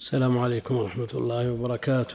السلام عليكم ورحمة الله وبركاته.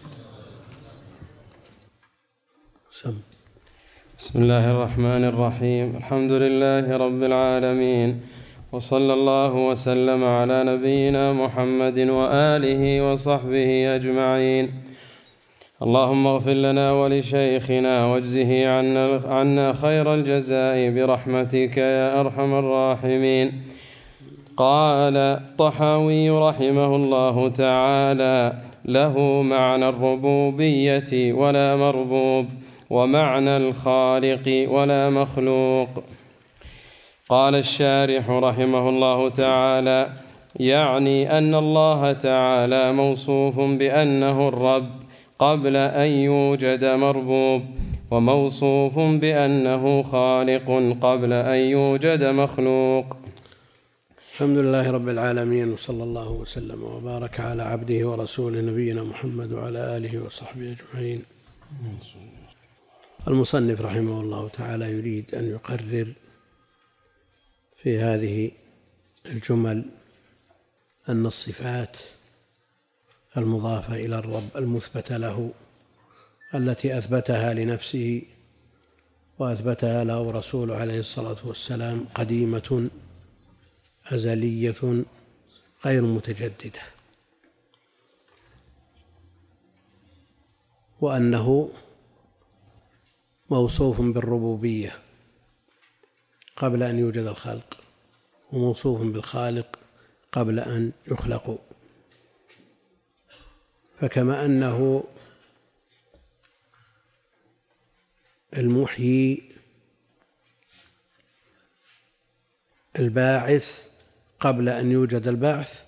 بسم الله الرحمن الرحيم. الحمد لله رب العالمين، وصلى الله وسلم على نبينا محمد وآله وصحبه أجمعين. اللهم اغفر لنا ولشيخنا واجزه عنا خير الجزاء برحمتك يا أرحم الراحمين. قال الطحاوي رحمه الله تعالى: له معنى الربوبية ولا مربوب، ومعنى الخالق ولا مخلوق. قال الشارح رحمه الله تعالى: يعني أن الله تعالى موصوف بأنه الرب قبل أن يوجد مربوب، وموصوف بأنه خالق قبل أن يوجد مخلوق. الحمد لله رب العالمين، وصلى الله وسلم وبارك على عبده ورسوله نبينا محمد وعلى آله وصحبه أجمعين. المصنف رحمه الله تعالى يريد أن يقرر في هذه الجمل أن الصفات المضافة إلى الرب المثبتة له التي أثبتها لنفسه وأثبتها له رسوله عليه الصلاة والسلام قديمة أزلية غير متجددة، وأنه موصوف بالربوبية قبل أن يوجد الخلق، وموصوف بالخالق قبل أن يخلقوا. فكما أنه المحيي الباعث قبل أن يوجد البعث،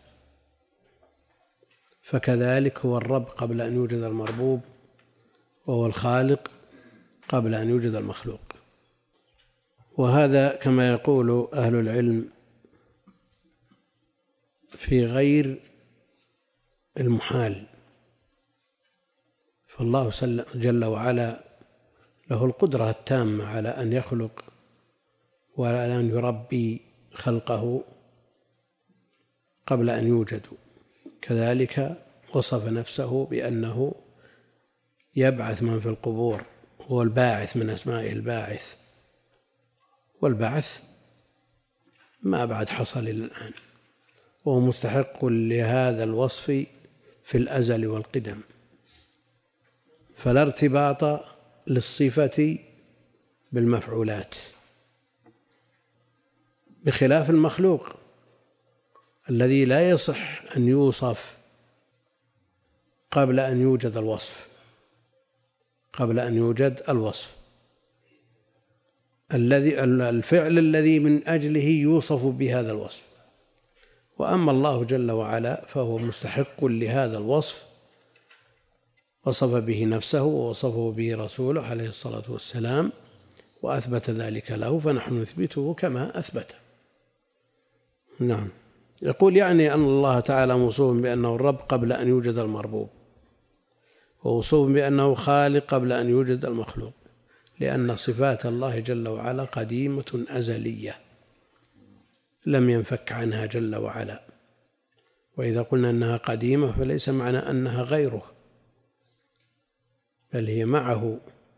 فكذلك هو الرب قبل أن يوجد المربوب، وهو الخالق قبل أن يوجد المخلوق. وهذا كما يقول أهل العلم في غير المحال، فالله جل وعلا له القدرة التامة على أن يخلق وعلى أن يربي خلقه قبل أن يوجدوا. كذلك وصف نفسه بأنه يبعث من في القبور، هو الباعث من أسمائه الباعث، والبعث ما بعد حصل إلى الآن، وهو مستحق لهذا الوصف في الأزل والقدم، فلا ارتباط للصفة بالمفعولات، بخلاف المخلوق الذي لا يصح أن يوصف قبل أن يوجد الوصف، الفعل الذي من أجله يوصف بهذا الوصف. وأما الله جل وعلا فهو مستحق لهذا الوصف، وصف به نفسه ووصفه به رسوله عليه الصلاة والسلام، وأثبت ذلك له، فنحن نثبته كما أثبت. نعم. يقول يعني أن الله تعالى موصوف بأنه الرب قبل أن يوجد المربوب، ووصوف بأنه خالق قبل أن يوجد المخلوق، لأن صفات الله جل وعلا قديمة أزلية لم ينفك عنها جل وعلا. وإذا قلنا أنها قديمة فليس معنى أنها غيره، بل هي معه.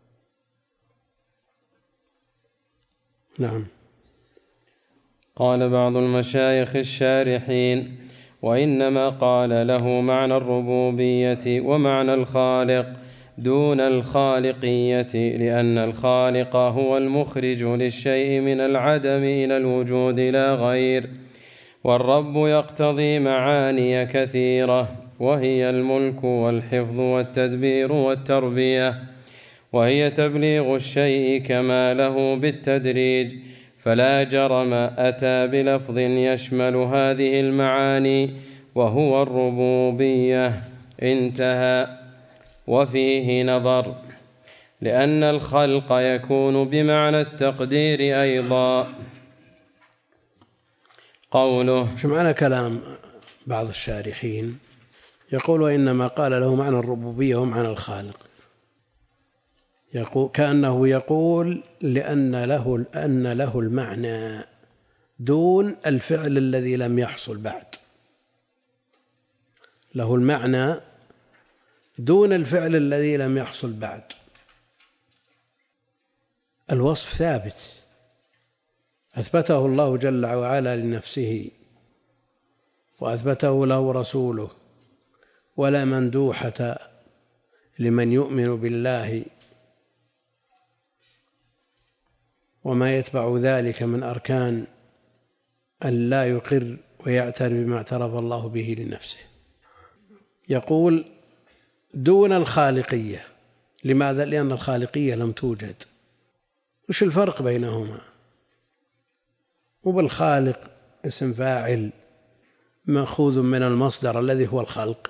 نعم. قال بعض المشايخ الشارحين: وإنما قال له معنى الربوبية ومعنى الخالق دون الخالقية، لأن الخالق هو المخرج للشيء من العدم إلى الوجود لا غير، والرب يقتضي معاني كثيرة، وهي الملك والحفظ والتدبير والتربية، وهي تبليغ الشيء كماله بالتدريج، فلا جرم أتى بلفظ يشمل هذه المعاني وهو الربوبية. انتهى. وفيه نظر، لأن الخلق يكون بمعنى التقدير أيضا. قوله: شو معنى كلام بعض الشارحين؟ يقول: وإنما قال له معنى الربوبية ومعنى الخالق، كأنه يقول لأن له المعنى دون الفعل الذي لم يحصل بعد، له المعنى دون الفعل الذي لم يحصل بعد. الوصف ثابت أثبته الله جل وعلا لنفسه وأثبته له رسوله، ولا مندوحة لمن يؤمن بالله وما يتبع ذلك من أركان أن لا يقر ويعترف بما اعترف الله به لنفسه. يقول دون الخالقية. لماذا؟ لأن الخالقية لم توجد. وش الفرق بينهما؟ وبالخالق اسم فاعل مأخوذ من المصدر الذي هو الخلق،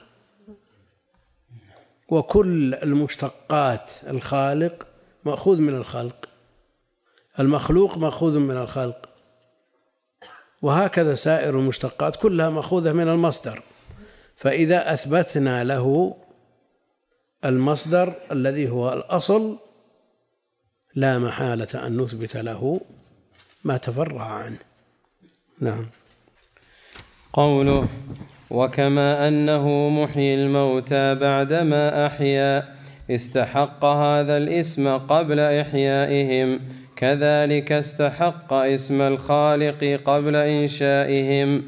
وكل المشتقات الخالق مأخوذ من الخلق، المخلوق مأخوذ من الخلق، وهكذا سائر المشتقات كلها مأخوذة من المصدر. فإذا أثبتنا له المصدر الذي هو الأصل لا محالة أن نثبت له ما تفرع عنه. نعم. قوله: وكما أنه محيي الموتى بعدما أحيا استحق هذا الاسم قبل إحيائهم، كذلك استحق اسم الخالق قبل إنشائهم،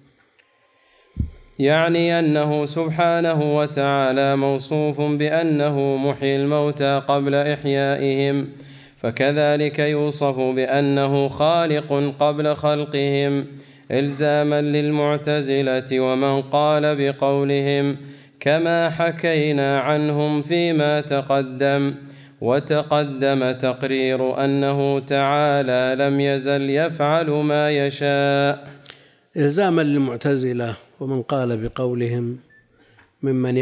يعني أنه سبحانه وتعالى موصوف بأنه محيي الموتى قبل إحيائهم، فكذلك يوصف بأنه خالق قبل خلقهم، إلزاما للمعتزلة ومن قال بقولهم كما حكينا عنهم فيما تقدم. وتقدم تقرير أنه تعالى لم يزل يفعل ما يشاء. إلزاما للمعتزلة ومن قال بقولهم ممن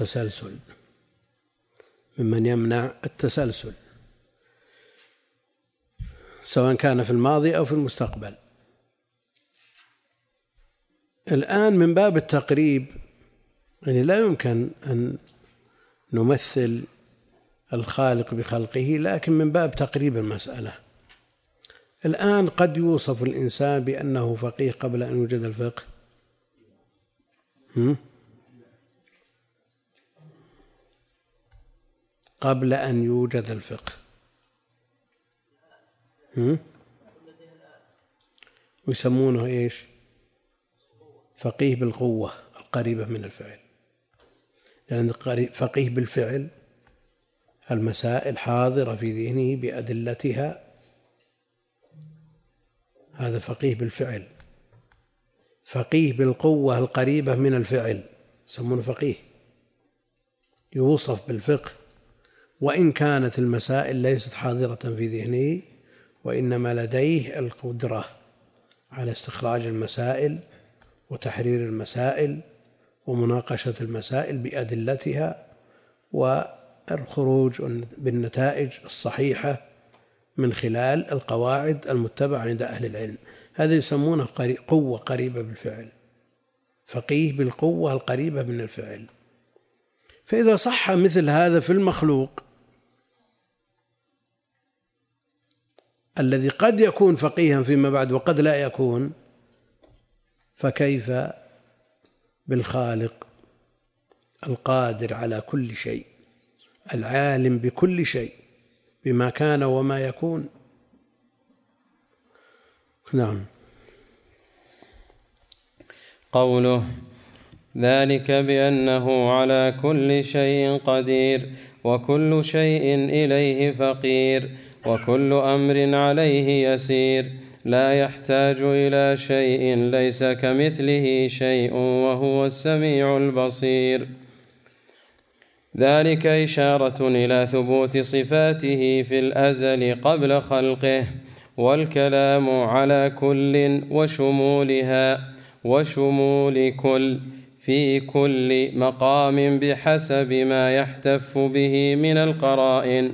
يمنع التسلسل سواء كان في الماضي أو في المستقبل. الآن من باب التقريب، يعني لا يمكن أن نمثل الخالق بخلقه، لكن من باب تقريب المسألة. الآن قد يوصف الإنسان بأنه فقيه قبل أن يوجد الفقه. قبل أن يوجد الفقه ويسمونه إيش؟ فقيه بالقوة القريبة من الفعل، لأن فقيه بالفعل المسائل حاضرة في ذهنه بأدلتها، هذا فقيه بالفعل. فقيه بالقوة القريبة من الفعل يسمونه فقيه، يوصف بالفقه وإن كانت المسائل ليست حاضرة في ذهنه، وإنما لديه القدرة على استخراج المسائل وتحرير المسائل ومناقشة المسائل بأدلتها والخروج بالنتائج الصحيحة من خلال القواعد المتبعة عند أهل العلم. هذا يسمونه قوة قريبة بالفعل، فقيه بالقوة القريبة من الفعل. فإذا صح مثل هذا في المخلوق الذي قد يكون فقيها فيما بعد وقد لا يكون، فكيف بالخالق القادر على كل شيء العالم بكل شيء بما كان وما يكون؟ نعم. قوله: ذلك بأنه على كل شيء قدير، وكل شيء إليه فقير، وكل أمر عليه يسير، لا يحتاج إلى شيء ليس كمثله شيء وهو السميع البصير. ذلك إشارة إلى ثبوت صفاته في الأزل قبل خلقه، والكلام على كل وشمولها وشمول كل في كل مقام بحسب ما يحتف به من القرائن.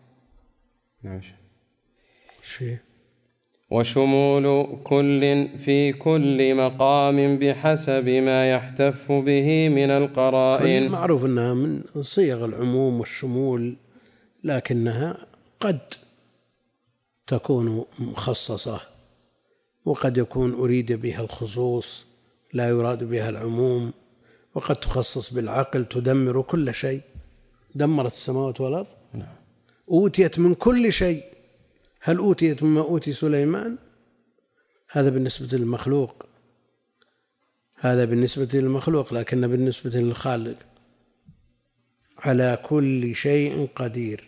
وشمول كل في كل مقام بحسب ما يحتف به من القرائن. معروف أنها من صيغ العموم والشمول، لكنها قد تكون مخصصة وقد يكون أريد بها الخصوص لا يراد بها العموم، وقد تخصص بالعقل تدمر كل شيء. دمرت السماوات والأرض، أوتيت من كل شيء. هل أوتيت مما أوتي سليمان؟ هذا بالنسبة للمخلوق، هذا بالنسبة للمخلوق، لكن بالنسبة للخالق على كل شيء قدير.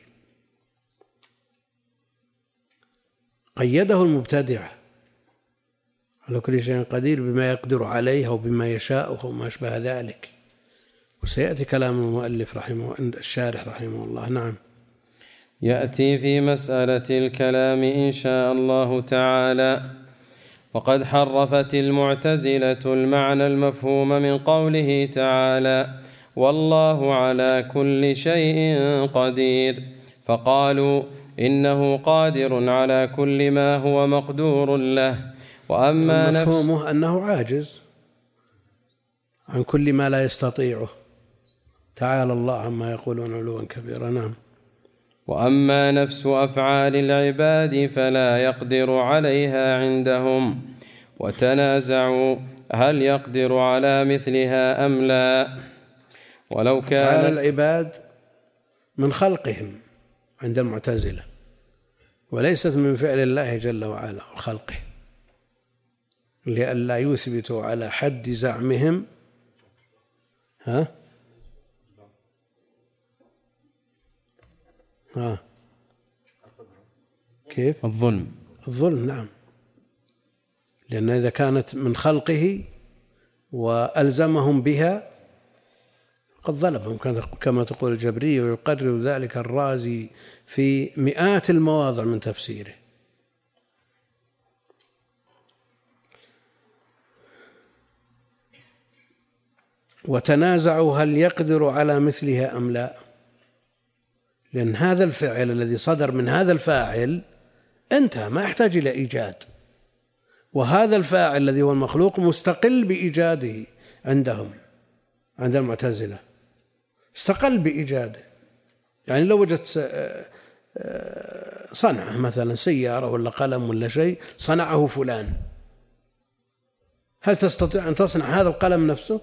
قيده المبتدع على كل شيء قدير بما يقدر عليه أو بما يشاء وما أشبه ذلك، وسيأتي كلام المؤلف الشارح رحمه الله. نعم. يأتي في مسألة الكلام إن شاء الله تعالى. وقد حرفت المعتزلة المعنى المفهوم من قوله تعالى: والله على كل شيء قدير، فقالوا إنه قادر على كل ما هو مقدور له. وأما مفهومه أنه عاجز عن كل ما لا يستطيعه، تعالى الله عما يقولون علوا كبيرا. نعم. وأما نفس أفعال العباد فلا يقدر عليها عندهم، وتنازعوا هل يقدر على مثلها أم لا. ولو كان أفعال العباد من خلقهم عند المعتزلة، وليست من فعل الله جل وعلا وخلقه، لئلا يثبتوا على حد زعمهم كيف؟ الظلم. نعم، لأن إذا كانت من خلقه وألزمهم بها قد ظلمهم، كما تقول الجبرية، ويقرر ذلك الرازي في مئات المواضع من تفسيره. وتنازعوا هل يقدر على مثلها أم لا، لأن هذا الفعل الذي صدر من هذا الفاعل انتهى، ما يحتاج إلى إيجاد، وهذا الفاعل الذي هو المخلوق مستقل بإيجاده عندهم، عند المعتزلة استقل بإيجاده. يعني لو وجدت صنعة مثلا سيارة ولا قلم ولا شيء صنعه فلان، هل تستطيع أن تصنع هذا القلم نفسه؟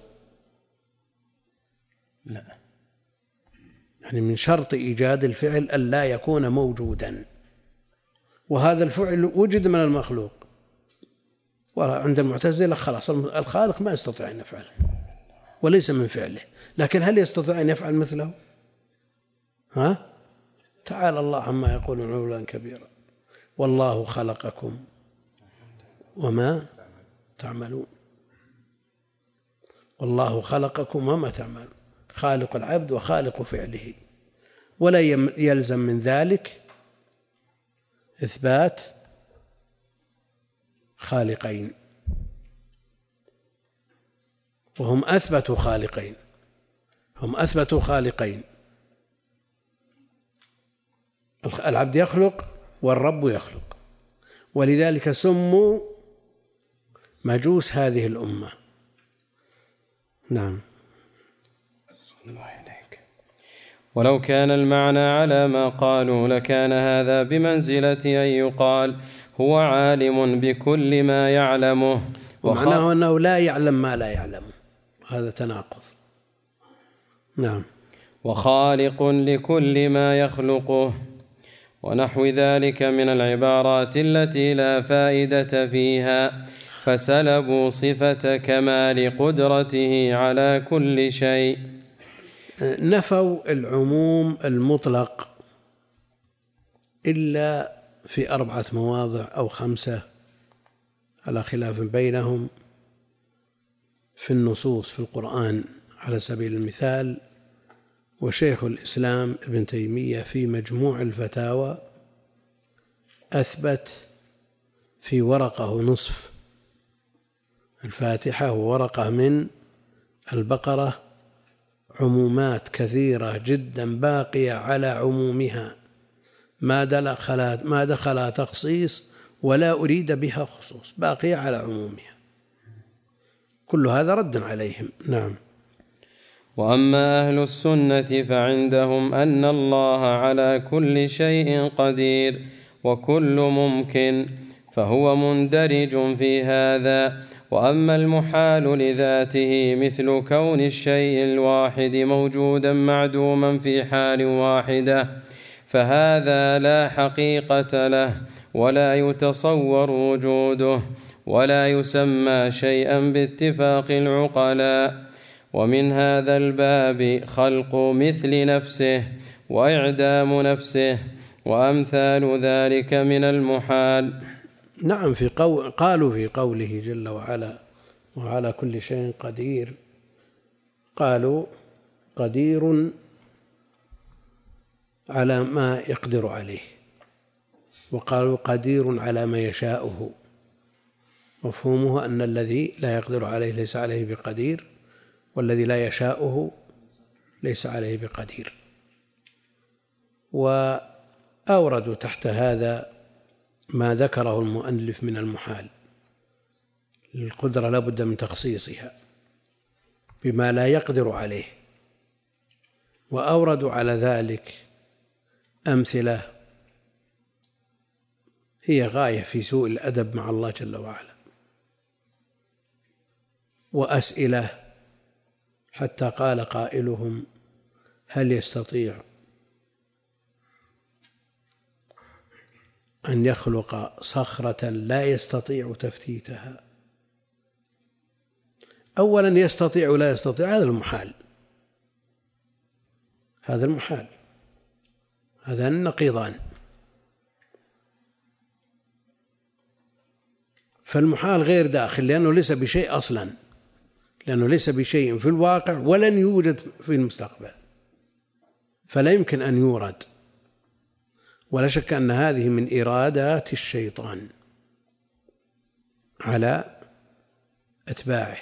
لا. يعني من شرط إيجاد الفعل ألا يكون موجودا، وهذا الفعل وجد من المخلوق. وعند المعتزلة خلاص الخالق ما يستطيع أن يفعله وليس من فعله، لكن هل يستطيع أن يفعل مثله؟ تعالى الله عما يقولون علوا كبيرا. والله خلقكم وما تعملون. والله خلقكم وما تعملون، خالق العبد وخالق فعله، ولا يلزم من ذلك إثبات خالقين، وهم أثبتوا خالقين، هم أثبتوا خالقين، العبد يخلق والرب يخلق، ولذلك سموا مجوس هذه الأمة. نعم. ولو كان المعنى على ما قالوا لكان هذا بمنزلة أن يقال هو عالم بكل ما يعلمه، ومعناه أنه لا يعلم ما لا يعلمه، هذا تناقض. نعم. وخالق لكل ما يخلقه، ونحو ذلك من العبارات التي لا فائدة فيها، فسلبوا صفة كمال قدرته على كل شيء. نفوا العموم المطلق إلا في 4 مواضع أو 5 على خلاف بينهم في النصوص في القرآن على سبيل المثال. وشيخ الإسلام ابن تيمية في مجموع الفتاوى أثبت في ورقة ونصف الفاتحة وورقة من البقرة عمومات كثيرة جدا باقية على عمومها، ما دخل تخصيص ولا أريد بها خصوص، باقية على عمومها، كل هذا رد عليهم. نعم. وأما أهل السنة فعندهم أن الله على كل شيء قدير وكل ممكن، فهو مندرج في هذا، وأما المحال لذاته مثل كون الشيء الواحد موجودا معدوما في حال واحدة فهذا لا حقيقة له ولا يتصور وجوده ولا يسمى شيئا باتفاق العقلاء. ومن هذا الباب خلق مثل نفسه وإعدام نفسه وأمثال ذلك من المحال. نعم، قالوا في قوله جل وعلا وعلى كل شيء قدير، قالوا قدير على ما يقدر عليه، وقالوا قدير على ما يشاؤه. مفهومه أن الذي لا يقدر عليه ليس عليه بقدير، والذي لا يشاؤه ليس عليه بقدير. وأوردوا تحت هذا ما ذكره المؤلف من المحال. القدرة لا بد من تخصيصها بما لا يقدر عليه، وأوردوا على ذلك أمثلة هي غاية في سوء الأدب مع الله جل وعلا، وأسئلة حتى قال قائلهم: هل يستطيع أن يخلق صخرة لا يستطيع تفتيتها؟ أولا يستطيع ولا يستطيع، هذا المحال، هذا المحال، هذا النقيضان. فالمحال غير داخل لأنه ليس بشيء أصلا، لأنه ليس بشيء في الواقع ولن يوجد في المستقبل، فلا يمكن أن يورد. ولا شك أن هذه من إرادات الشيطان على أتباعه.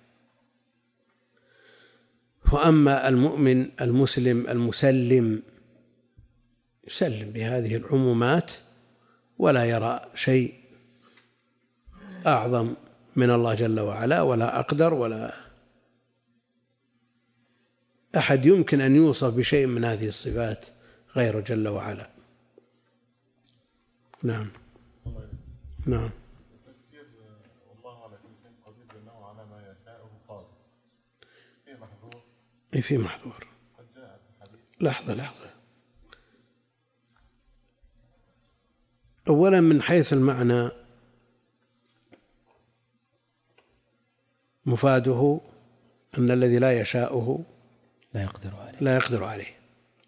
وأما المؤمن المسلم المسلم يسلم بهذه العمومات ولا يرى شيء أعظم من الله جل وعلا، ولا أقدر، ولا أحد يمكن أن يوصف بشيء من هذه الصفات غيره جل وعلا. نعم نعم. تفسير والله على كل شيء قدير بأنه على ما يشاءه قادر في محظور. في محظور. قد جاء في الحديث. لحظة. أولا من حيث المعنى مفاده أن الذي لا يشاءه لا يقدر عليه.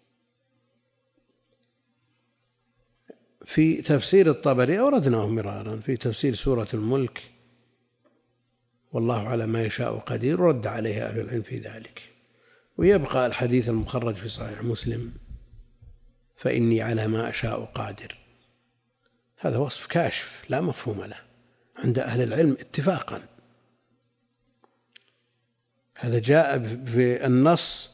في تفسير الطبري أوردناه مرارا في تفسير سورة الملك: والله على ما يشاء قدير، رد عليه أهل العلم في ذلك. ويبقى الحديث المخرج في صحيح مسلم: فإني على ما أشاء قادر. هذا وصف كاشف لا مفهوم له عند أهل العلم اتفاقا. هذا جاء في النص،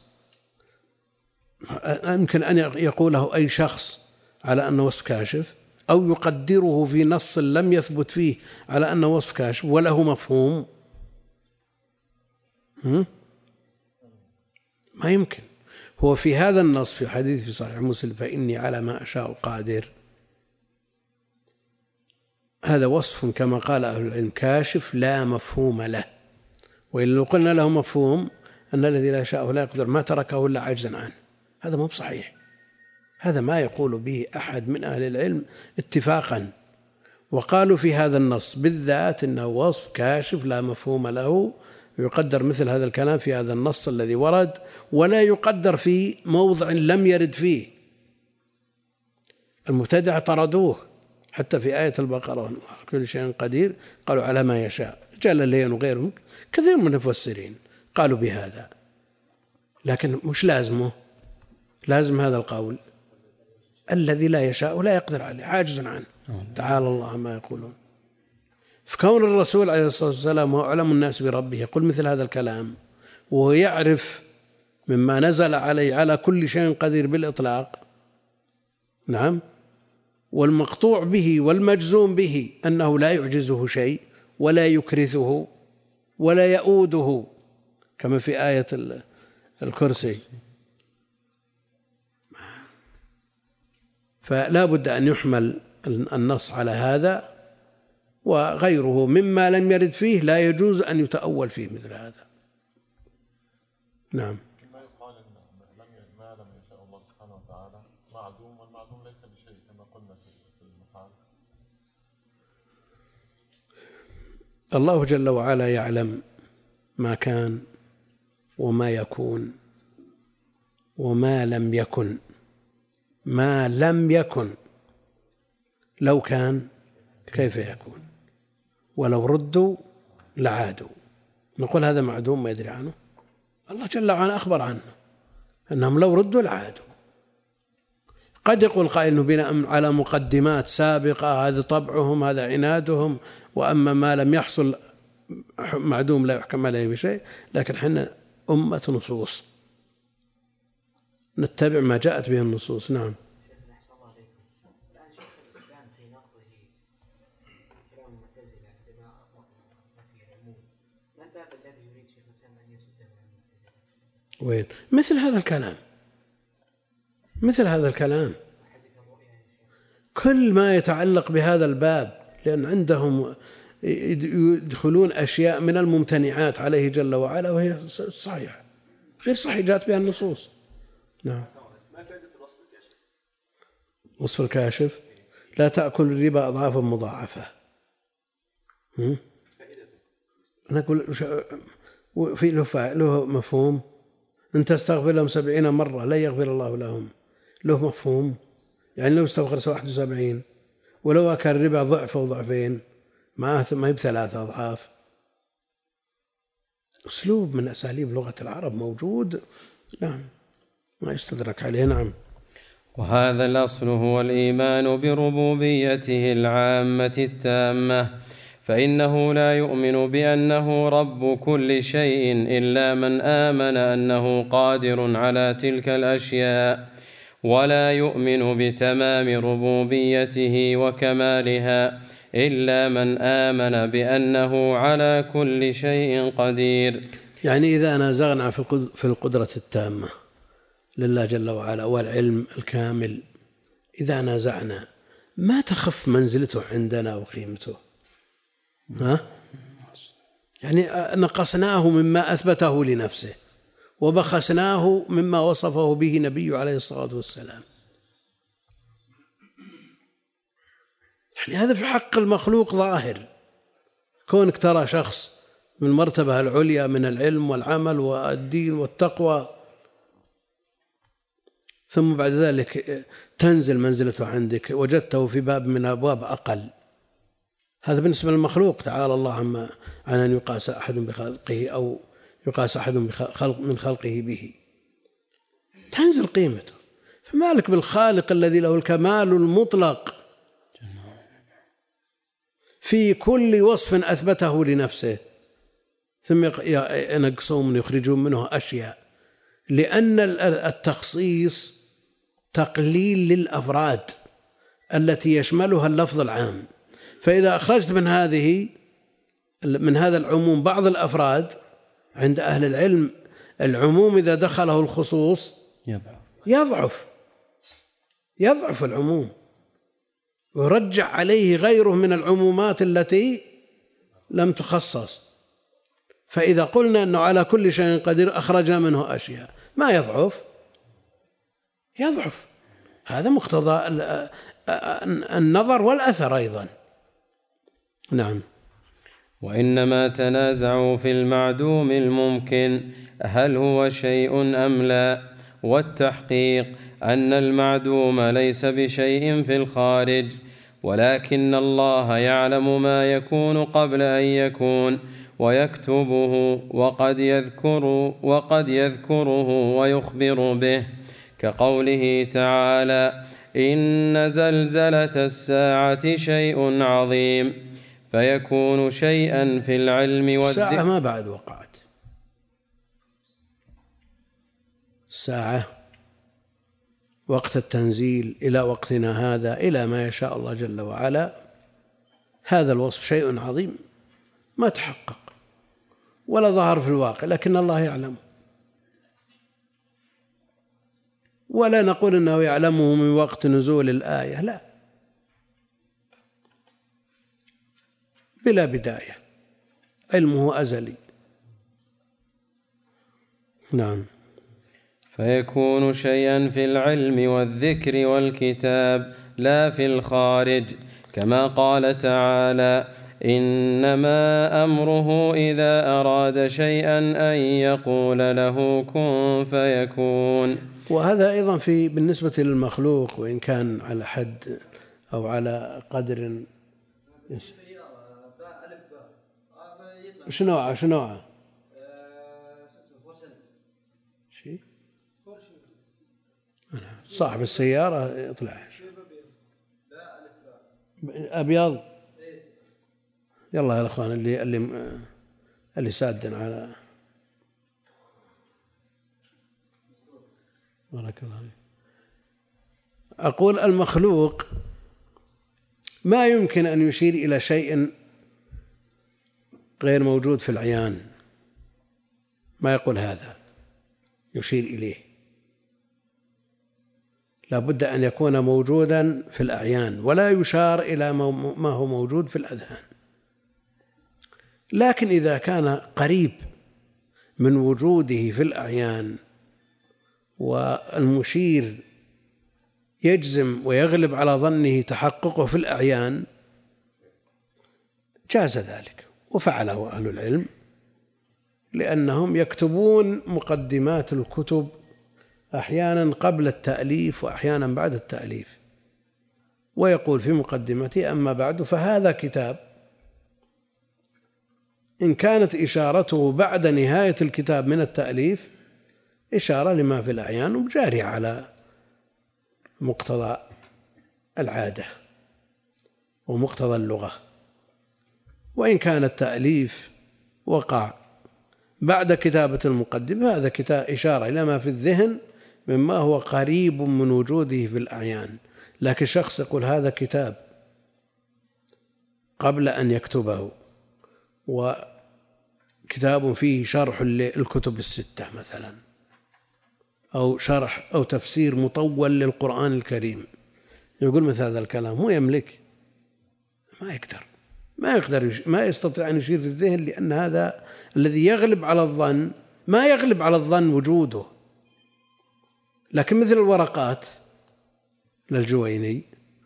يمكن أن يقوله أي شخص على أنه وصف كاشف، أو يقدره في نص لم يثبت فيه على أنه وصف كاشف وله مفهوم. ما يمكن. هو في هذا النص في حديث في صحيح مسلم: فإني على ما أشاء قادر، هذا وصف كما قال أهل العلم كاشف لا مفهوم له. وإن لو قلنا له مفهوم أن الذي لا يشاءه لا يقدر ما تركه إلا عجزا عنه، هذا مو بصحيح. هذا ما يقول به أحد من أهل العلم اتفاقا. وقالوا في هذا النص بالذات إنه وصف كاشف لا مفهوم له، يقدر مثل هذا الكلام في هذا النص الذي ورد، ولا يقدر في موضع لم يرد فيه. المبتدع طردوه حتى في آية البقرة: كل شيء قدير، قالوا على ما يشاء. جلالين وغيرهم كثير من المفسرين قالوا بهذا، لكن مش لازمه. لازم هذا القول: الذي لا يشاء لا يقدر عليه، عاجز عنه، تعالى الله ما يقولون. فكون الرسول عليه الصلاة والسلام هو أعلم الناس بربه يقول مثل هذا الكلام، وهو يعرف مما نزل عليه على كل شيء قدير بالإطلاق، نعم، والمقطوع به والمجزوم به أنه لا يعجزه شيء ولا يكرثه ولا يؤوده كما في آية الكرسي. فلا بد أن يحمل النص على هذا، وغيره مما لم يرد فيه لا يجوز أن يتأول فيه مثل هذا. نعم. ما يقال إن ما لم يشاء الله سبحانه وتعالى معدوم، والمعدوم ليس بشيء كما قلنا في المحال. الله جل وعلا يعلم ما كان وما يكون وما لم يكن. ما لم يكن لو كان كيف يكون؟ ولو ردوا لعادوا. نقول هذا معدوم ما يدري عنه؟ الله جل وعلا أخبر عنه أنهم لو ردوا لعادوا. قد يقول قائل أنه بناء على مقدمات سابقة، هذا طبعهم، هذا عنادهم، وأما ما لم يحصل معدوم لا يحكم عليه بشيء. لكن حنا أمة نصوص، نتبع ما جاءت به النصوص. نعم. وين مثل هذا الكلام؟ مثل هذا الكلام كل ما يتعلق بهذا الباب، لأن عندهم يدخلون أشياء من الممتنعات عليه جل وعلا وهي صحيحة غير صحيح جاءت بها النصوص. نعم. وصف الكاشف لا تأكل الربا أضعافا مضاعفة. أنا أقول في له مفهوم. أن تستغفر لهم 70 مرة لا يغفر الله لهم، له مفهوم. يعني لو استغفر 71 ولو أكل الربا ضعف أو ضعفين ما هي ب3 أضعاف. أسلوب من أساليب لغة العرب موجود. نعم ما يستدرك عليه. نعم. وهذا الأصل هو الإيمان بربوبيته العامة التامة، فإنه لا يؤمن بأنه رب كل شيء إلا من آمن أنه قادر على تلك الأشياء، ولا يؤمن بتمام ربوبيته وكمالها إلا من آمن بأنه على كل شيء قدير. يعني إذا نازغنا في القدرة التامة لله جل وعلا والعلم الكامل، إذا نازعنا ما تخف منزلته عندنا وقيمته. يعني نقصناه مما أثبته لنفسه وبخسناه مما وصفه به نبي عليه الصلاة والسلام. يعني هذا في حق المخلوق ظاهر. كونك ترى شخص من المرتبة العليا من العلم والعمل والدين والتقوى، ثم بعد ذلك تنزل منزلته عندك وجدته في باب من أبواب أقل، هذا بالنسبة للمخلوق تعالى الله عن أن يقاس أحد بخلقه أو يقاس أحد من خلقه به، تنزل قيمته. فمالك بالخالق الذي له الكمال المطلق في كل وصف أثبته لنفسه، ثم ينقصون يخرجون منه أشياء، لأن التخصيص تقليل للأفراد التي يشملها اللفظ العام. فإذا أخرجت من هذا العموم بعض الأفراد، عند أهل العلم العموم إذا دخله الخصوص يضعف العموم ويرجع عليه غيره من العمومات التي لم تخصص. فإذا قلنا أنه على كل شيء قدير أخرجنا منه أشياء ما يضعف. هذا مقتضى النظر والأثر أيضا. نعم. وإنما تنازعوا في المعدوم الممكن هل هو شيء أم لا، والتحقيق أن المعدوم ليس بشيء في الخارج، ولكن الله يعلم ما يكون قبل أن يكون ويكتبه وقد يذكره ويخبر به، كقوله تعالى: إن زلزلة الساعة شيء عظيم، فيكون شيئا في العلم والذكر. الساعة ما بعد وقعت، الساعة وقت التنزيل إلى وقتنا هذا إلى ما يشاء الله جل وعلا، هذا الوصف شيء عظيم ما تحقق ولا ظهر في الواقع، لكن الله يعلم. ولا نقول أنه يعلمه من وقت نزول الآية، لا، بلا بداية، علمه أزلي. نعم. فيكون شيئا في العلم والذكر والكتاب لا في الخارج، كما قال تعالى: إنما أمره إذا أراد شيئا أن يقول له كن فيكون. وهذا أيضا بالنسبة للمخلوق، وإن كان على حد أو على قدر. شو نوعه؟ صاحب السيارة يطلع أبيض. يلا يا أخوان اللي سادن على بارك الله فيك. أقول المخلوق ما يمكن أن يشير إلى شيء غير موجود في العيان، ما يقول هذا يشير إليه، لا بد أن يكون موجودا في الأعيان، ولا يشار إلى ما هو موجود في الأذهان. لكن إذا كان قريب من وجوده في الأعيان والمشير يجزم ويغلب على ظنه تحققه في الأعيان جاز ذلك، وفعله أهل العلم، لأنهم يكتبون مقدمات الكتب أحيانا قبل التأليف وأحيانا بعد التأليف، ويقول في مقدمته: أما بعد فهذا كتاب. إن كانت إشارته بعد نهاية الكتاب من التأليف إشارة لما في الأعيان وجارية على مقتضى العادة ومقتضى اللغة. وإن كان التأليف وقع بعد كتابة المقدمة هذا كتاب إشارة إلى ما في الذهن مما هو قريب من وجوده في الأعيان. لكن شخص يقول هذا كتاب قبل أن يكتبه، وكتاب فيه شرح للكتب الستة مثلا، أو شرح أو تفسير مطول للقرآن الكريم، يقول مثل هذا الكلام هو يملك، ما يستطيع أن يشير في الذهن، لأن هذا الذي يغلب على الظن ما يغلب على الظن وجوده. لكن مثل الورقات للجويني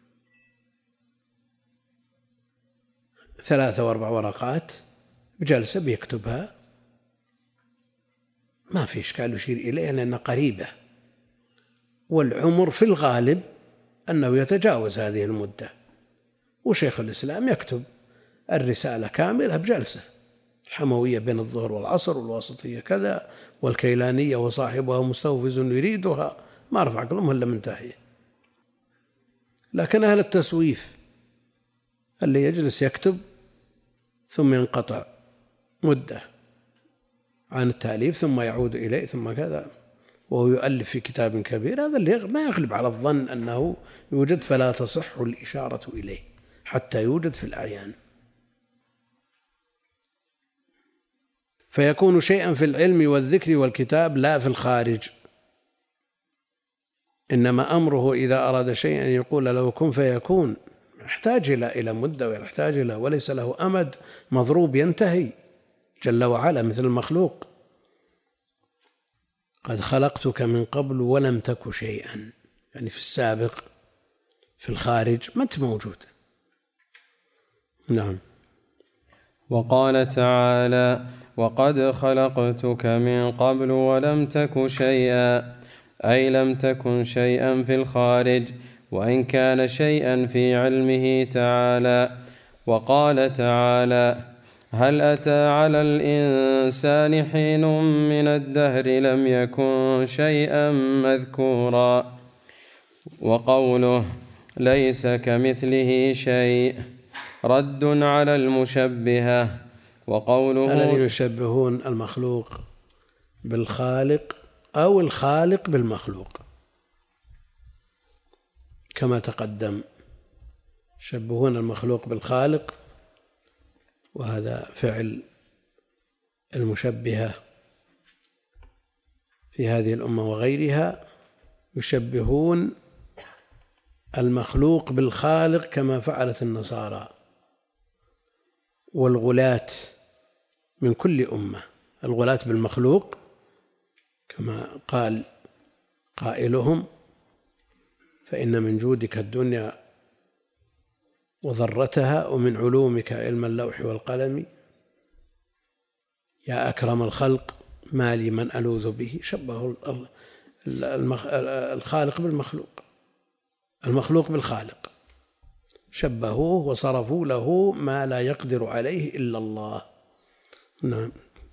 3 و4 ورقات بجلسة بيكتبها، ما في إشكال يشير إليها لأنها قريبة، والعمر في الغالب أنه يتجاوز هذه المدة. وشيخ الإسلام يكتب الرسالة كاملة بجلسة، الحموية بين الظهر والعصر، والواسطية كذا، والكيلانية وصاحبها مستوفز يريدها، ما رفع كلهم إلا من تحيه. لكن أهل التسويف اللي يجلس يكتب ثم ينقطع مدة عن التأليف ثم يعود إليه ثم كذا، وهو يؤلف في كتاب كبير، هذا اللي ما يغلب على الظن أنه يوجد، فلا تصح الإشارة إليه حتى يوجد في الأعيان. فيكون شيئا في العلم والذكر والكتاب لا في الخارج، إنما أمره إذا أراد شيئا أن يقول له كن فيكون، يحتاج إلى مدة ويحتاج إلى، وليس له أمد مضروب ينتهي جل وعلا مثل المخلوق. قد خلقتك من قبل ولم تك شيئا، يعني في السابق في الخارج ما أنت موجود. نعم. وقال تعالى: وقد خلقتك من قبل ولم تك شيئا، أي لم تكن شيئا في الخارج، وإن كان شيئا في علمه تعالى. وقال تعالى: هل أتى على الإنسان حين من الدهر لم يكن شيئا مذكورا. وقوله ليس كمثله شيء رد على المشبهة. وقوله الذين يشبهون المخلوق بالخالق أو الخالق بالمخلوق كما تقدم، يشبهون المخلوق بالخالق، وهذا فعل المشبهة في هذه الأمة وغيرها، يشبهون المخلوق بالخالق كما فعلت النصارى، والغلاة من كل أمة، الغلاة بالمخلوق كما قال قائلهم: فإن من جودك الدنيا وضرتها، ومن علومك علم اللوح والقلم، يا أكرم الخلق ما لي من ألوذ به. شبه الخالق بالمخلوق، المخلوق بالخالق، شبهوه وصرفوا له ما لا يقدر عليه إلا الله. نعم.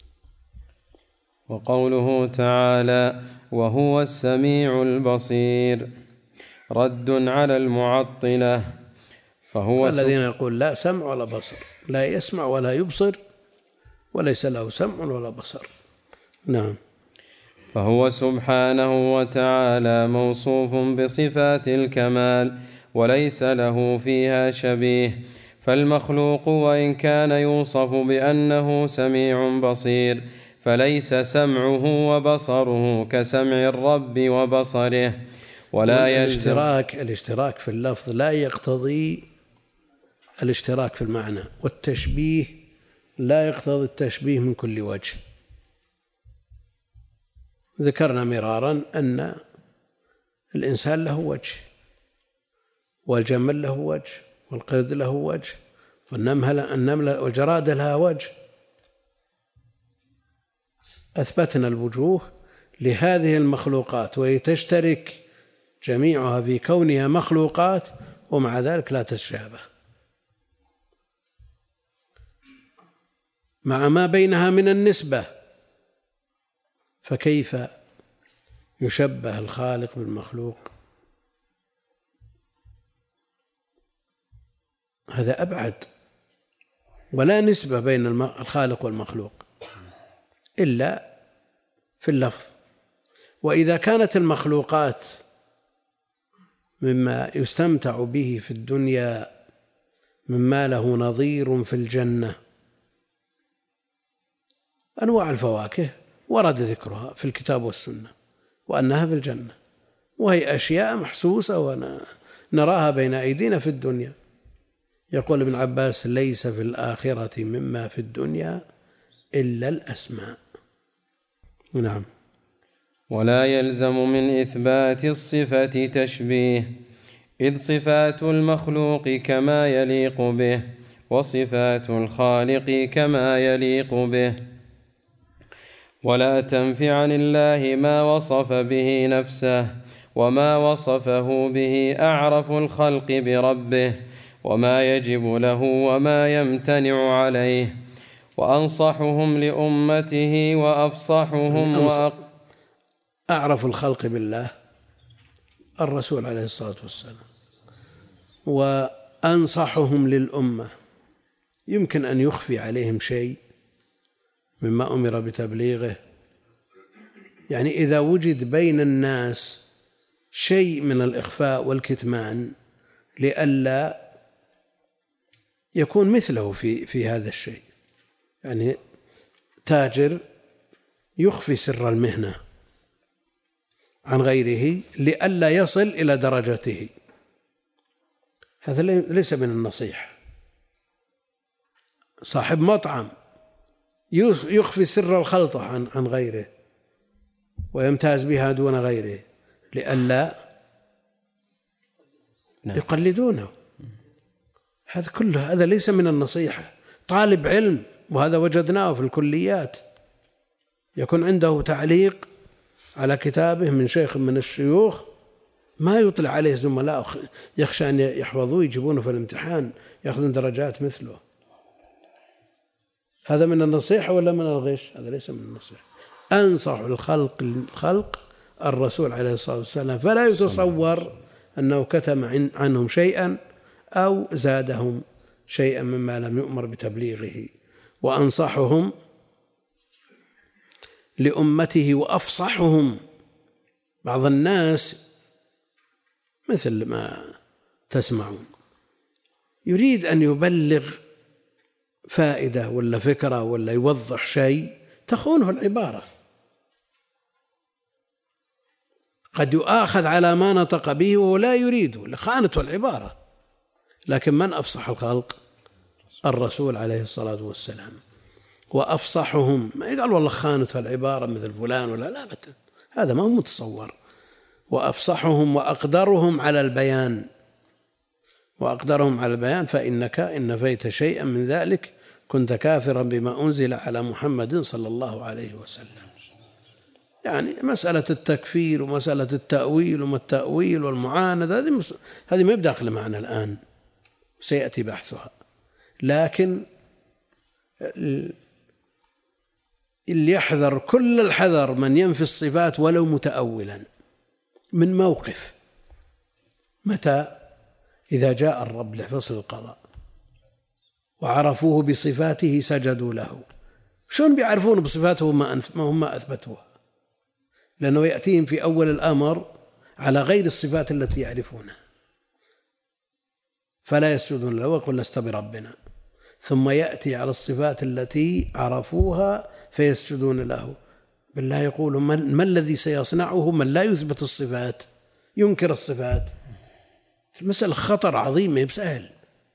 وقوله تعالى: وهو السميع البصير، رد على المعطلة، فهو الذين يقول لا سمع ولا بصر، لا يسمع ولا يبصر وليس له سمع ولا بصر. نعم. فهو سبحانه وتعالى موصوف بصفات الكمال وليس له فيها شبيه، فالمخلوق وإن كان يوصف بأنه سميع بصير فليس سمعه وبصره كسمع الرب وبصره، ولا يلزم. الاشتراك في اللفظ لا يقتضي الاشتراك في المعنى، والتشبيه لا يقتضي التشبيه من كل وجه. ذكرنا مرارا أن الإنسان له وجه، والجمل له وجه، والقرد له وجه، والنملة والجراد لها وجه. أثبتنا الوجوه لهذه المخلوقات، وهي تشترك جميعها في كونها مخلوقات، ومع ذلك لا تتشابه مع ما بينها من النسبة. فكيف يشبه الخالق بالمخلوق؟ هذا أبعد. ولا نسبة بين الخالق والمخلوق إلا في اللفظ. وإذا كانت المخلوقات مما يستمتع به في الدنيا مما له نظير في الجنة، أنواع الفواكه ورد ذكرها في الكتاب والسنة وأنها في الجنة، وهي أشياء محسوسة ونراها بين أيدينا في الدنيا. يقول ابن عباس: ليس في الآخرة مما في الدنيا إلا الأسماء. نعم. ولا يلزم من إثبات الصفة تشبيه، إذ صفات المخلوق كما يليق به، وصفات الخالق كما يليق به. ولا تنفي عن الله ما وصف به نفسه، وما وصفه به أعرف الخلق بربه، وما يجب له وما يمتنع عليه، وأنصحهم لأمته وأفصحهم أعرف الخلق بالله الرسول عليه الصلاة والسلام، وأنصحهم للأمة. يمكن أن يخفي عليهم شيء مما أمر بتبليغه، يعني إذا وجد بين الناس شيء من الإخفاء والكتمان لئلا يكون مثله في هذا الشيء، يعني تاجر يخفي سر المهنة عن غيره لئلا يصل إلى درجته، هذا ليس من النصيحة. صاحب مطعم يخفي سر الخلطة عن غيره ويمتاز بها دون غيره لئلا يقلدونه، هذا كله هذا ليس من النصيحة. طالب علم، وهذا وجدناه في الكليات، يكون عنده تعليق على كتابه من شيخ من الشيوخ ما يطلع عليه زملاء، يخشى أن يحفظوه يجيبونه في الامتحان يأخذون درجات مثله. هذا من النصيحة ولا من الغش؟ هذا ليس من النصيحة. أنصح الخلق الرسول عليه الصلاة والسلام، فلا يتصور أنه كتم عنهم شيئا أو زادهم شيئا مما لم يؤمر بتبليغه. وأنصحهم لأمته وأفصحهم. بعض الناس مثل ما تسمعون يريد أن يبلغ فائدة ولا فكرة ولا يوضح شيء تخونه العبارة، قد يؤاخذ على ما نطق به وهو لا يريد، لخانته العبارة. لكن من أفصح الخلق؟ الرسول عليه الصلاة والسلام، وأفصحهم. ما يقال والله خانت العبارة مثل فلان ولا لا، هذا ما هو متصور. وأفصحهم وأقدرهم على البيان، فإنك إن نفيت شيئا من ذلك كنت كافرا بما أنزل على محمد صلى الله عليه وسلم. يعني مسألة التكفير ومسألة التأويل وما التأويل والمعاندة هذه ما بداخل معنا الآن، سيأتي بحثها. لكن اللي يحذر كل الحذر من ينفي الصفات ولو متأولا من موقف. متى؟ إذا جاء الرب لفصل القضاء وعرفوه بصفاته سجدوا له. شلون بيعرفون بصفاته ما هم أثبتوها؟ لأنه يأتيهم في أول الأمر على غير الصفات التي يعرفونها، فلا يسجدون له ويقول لست بربنا، ثم يأتي على الصفات التي عرفوها فيسجدون له. بالله يقول ما الذي سيصنعه من لا يثبت الصفات، ينكر الصفات؟ المسألة خطر عظيم، بسهل.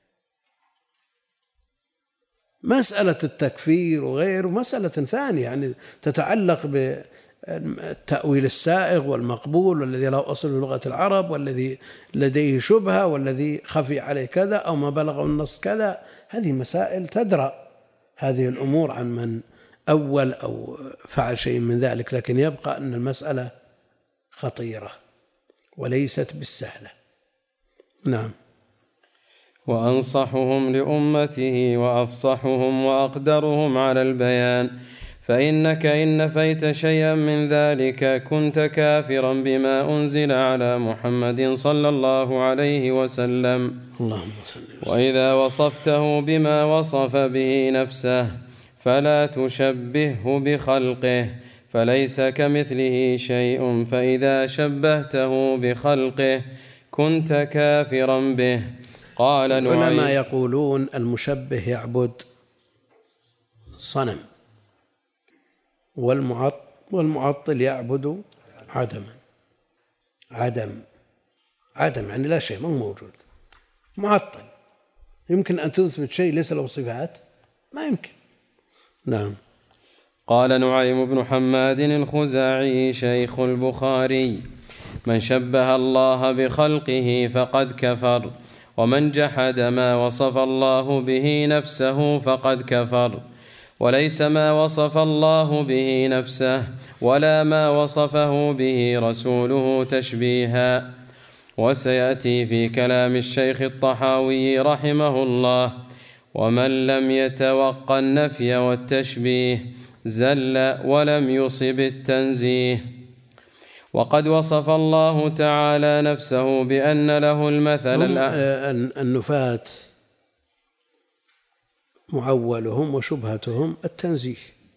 مسألة التكفير وغيره مسألة ثانية، يعني تتعلق بالتأويل السائغ والمقبول، والذي له أصل في لغة العرب، والذي لديه شبهة، والذي خفي عليه كذا أو ما بلغ النص كذا. هذه مسائل تدرأ هذه الأمور عن من أول أو فعل شيء من ذلك، لكن يبقى أن المسألة خطيرة وليست بالسهلة. نعم. وأنصحهم لأمته وأفصحهم وأقدرهم على البيان، فإنك إن نفيت شيئا من ذلك كنت كافرا بما أنزل على محمد صلى الله عليه وسلم. اللهم صل وسلم. وإذا وصفته بما وصف به نفسه فلا تشبهه بخلقه، فليس كمثله شيء، فإذا شبهته بخلقه كنت كافرا به. قال العلماء يقولون المشبه يعبد صنم، والمعطل يعبد عدم يعني لا شيء، ما هو موجود. معطل يمكن أن تثبت شيء ليس له صفات؟ ما يمكن. نعم. قال نعيم بن حماد الخزاعي شيخ البخاري: من شبه الله بخلقه فقد كفر، ومن جحد ما وصف الله به نفسه فقد كفر. وليس ما وصف الله به نفسه ولا ما وصفه به رسوله تشبيها. وسيأتي في كلام الشيخ الطحاوي رحمه الله: ومن لم يتوق النفي والتشبيه زل ولم يصب التنزيه. وقد وصف الله تعالى نفسه بأن له المثل النفاة معولهم وشبهتهم التنزيه،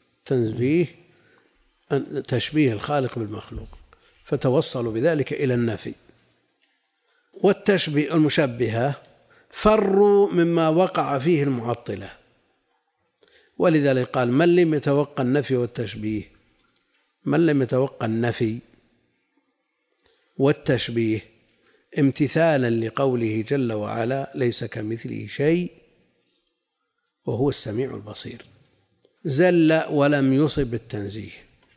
تشبيه الخالق بالمخلوق، فتوصلوا بذلك إلى النفي. والتشبيه المشبهة فروا مما وقع فيه المعطلة، ولذلك قال من لم يتوقع النفي والتشبيه، من لم يتوقع النفي والتشبيه امتثالا لقوله جل وعلا ليس كمثله شيء وهو السميع البصير، زل ولم يصب التنزيه.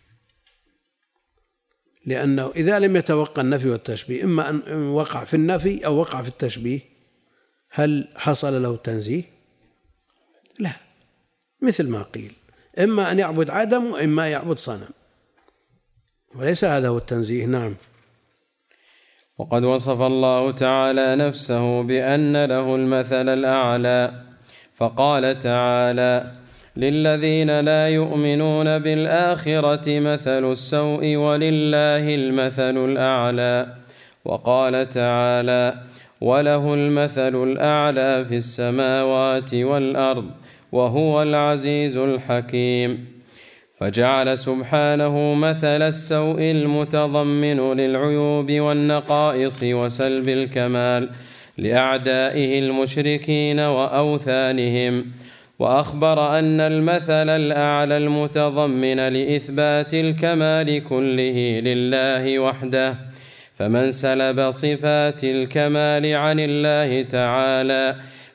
لأنه إذا لم يتوقع النفي والتشبيه إما أن وقع في النفي أو وقع في التشبيه، هل حصل له التنزيه؟ لا، مثل ما قيل إما أن يعبد عدم وإما يعبد صنم، وليس هذا هو التنزيه. نعم. وقد وصف الله تعالى نفسه بأن له المثل الأعلى، فقال تعالى: للذين لا يؤمنون بالآخرة مثل السوء ولله المثل الأعلى. وقال تعالى: وله المثل الأعلى في السماوات والأرض وهو العزيز الحكيم. فجعل سبحانه مثل السوء المتضمن للعيوب والنقائص وسلب الكمال لأعدائه المشركين وأوثانهم، وأخبر أن المثل الأعلى المتضمن لإثبات الكمال كله لله وحده. فمن سلب صفات الكمال عن الله تعالى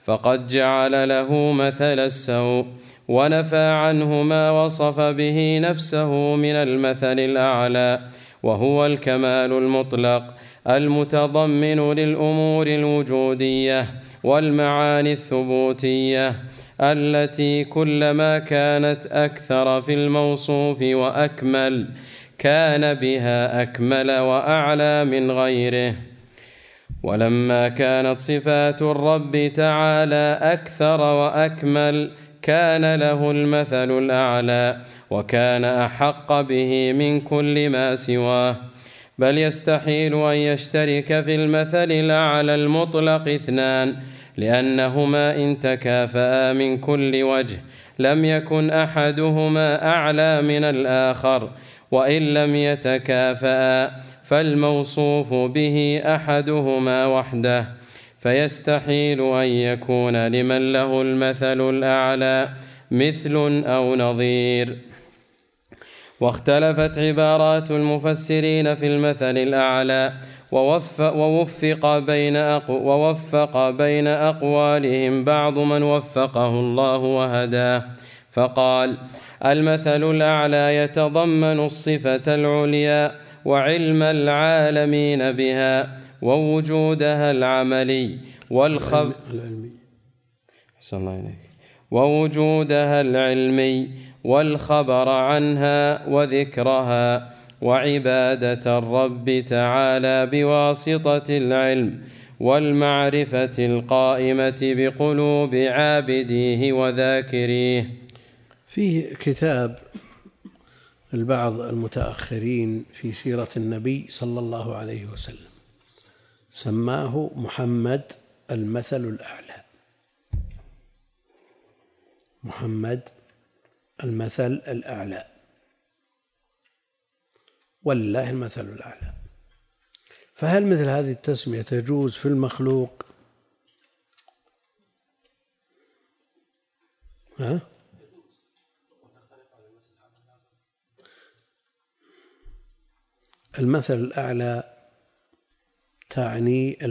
فقد جعل له مثل السوء، ونفى عنه ما وصف به نفسه من المثل الأعلى، وهو الكمال المطلق المتضمن للأمور الوجودية والمعاني الثبوتية، التي كلما كانت أكثر في الموصوف وأكمل كان بها أكمل وأعلى من غيره. ولما كانت صفات الرب تعالى أكثر وأكمل كان له المثل الأعلى، وكان أحق به من كل ما سواه، بل يستحيل أن يشترك في المثل الأعلى المطلق اثنان، لأنهما إن تكافأا من كل وجه لم يكن أحدهما أعلى من الآخر، وإن لم يتكافأا فالموصوف به أحدهما وحده، فيستحيل أن يكون لمن له المثل الأعلى مثل أو نظير. واختلفت عبارات المفسرين في المثل الأعلى، ووفق بين أقوالهم بعض من وفقه الله وهداه، فقال: المثل الأعلى يتضمن الصفة العليا وعلم العالمين بها ووجودها العملي ووجودها العلمي والخبر عنها وذكرها، وعبادة الرب تعالى بواسطة العلم والمعرفة القائمة بقلوب عابديه وذاكريه. فيه كتاب البعض المتأخرين في سيرة النبي صلى الله عليه وسلم سماه محمد المثل الأعلى. محمد المثل الأعلى، ولله المثل الأعلى. فهل مثل هذه التسمية تجوز في المخلوق؟ المثل الأعلى تعني